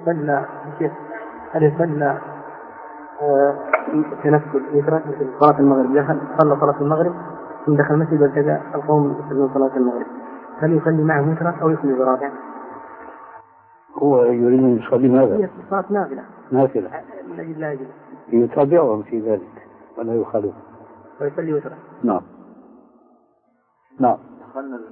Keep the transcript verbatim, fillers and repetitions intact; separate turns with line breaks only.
يصلى شيخ هل يصلى تنفل يترك مثل صلاة المغرب، دخل صلى صلاة المغرب ثم دخل المسجد والتقى القوم يصلون صلاة المغرب، هل يصلي معه مترك أو يصلي برابع؟
هو يريد أن يصلي ماذا؟
هي صلاة نافلة
نافلة
من أجل لا يجب
يتابعهم في ذلك ولا يخالف
ويصلي وترك.
نعم نعم.